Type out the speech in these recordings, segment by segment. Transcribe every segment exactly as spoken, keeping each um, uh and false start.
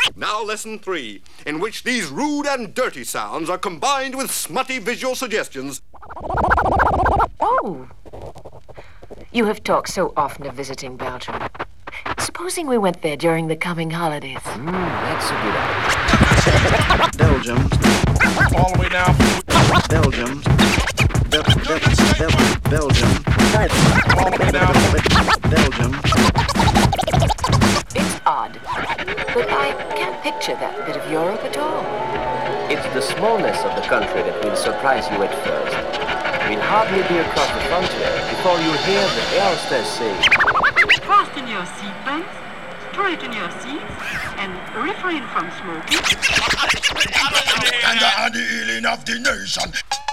Now lesson three, in which these rude and dirty sounds are combined with smutty visual suggestions. Oh, you have talked so often of visiting Belgium. Supposing we went there during the coming holidays. Mm, that's a good idea. Belgium. All the way down. Belgium. Be- Be- Be- Belgium. All the way down. Belgium. It's odd, but I can't picture that bit of Europe at all. It's the smallness of the country that will surprise you at first. We'll hardly be across the frontier before you hear the air hostess say, Fasten your seatbelts, straighten your seats, and refrain from smoking. And the, and the healing of the nation.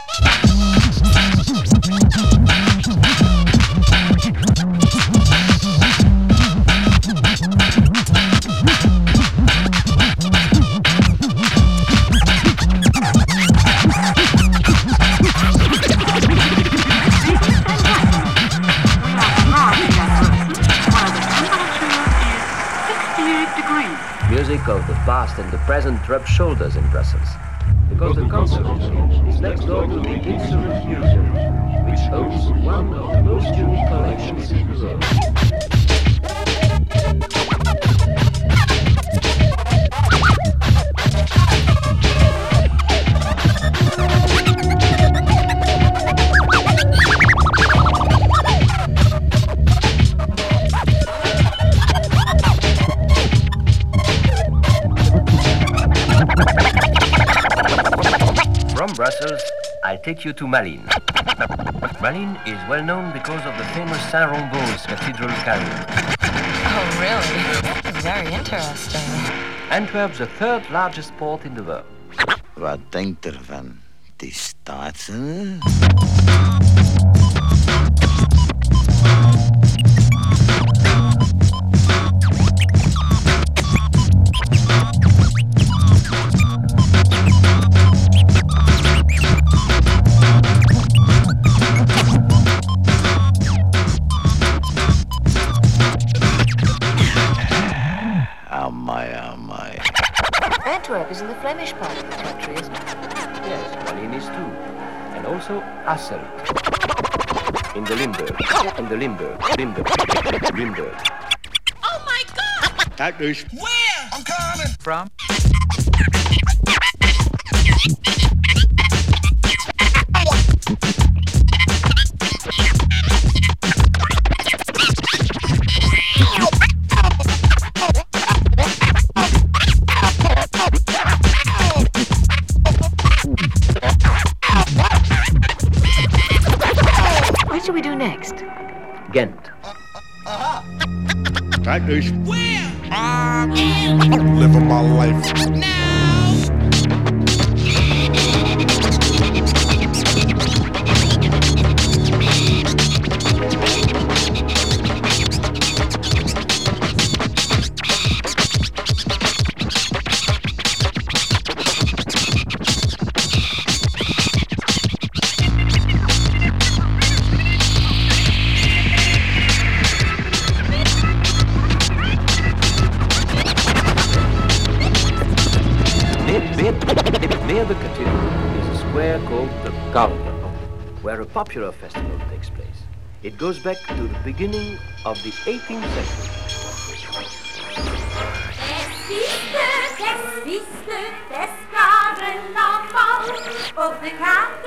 Music of the past and the present rub shoulders in Brussels. Because the concert is next door to the Instrument Museum, which owns one of the most unique collections in the world. From Brussels, I take you to Malines. Malines is well known because of the famous Saint-Rombaud's Cathedral Carillon. Oh, really? Very interesting. Antwerp's the third largest port in the world. Wat denkt ervan? Die staatsen? Antwerp is in the Flemish part of the country, isn't it? Yes, Malines is too. And also Hasselt. In the Limburg. In the Limburg. Limburg. Limburg. Oh my God! That is where I'm coming From? What should we do next? Ghent. That is Where? Living my life. Now! Near the cathedral is a square called the Carillon, where a popular festival takes place. It goes back to the beginning of the eighteenth century. Es ist es ist es Carillon auf der Karte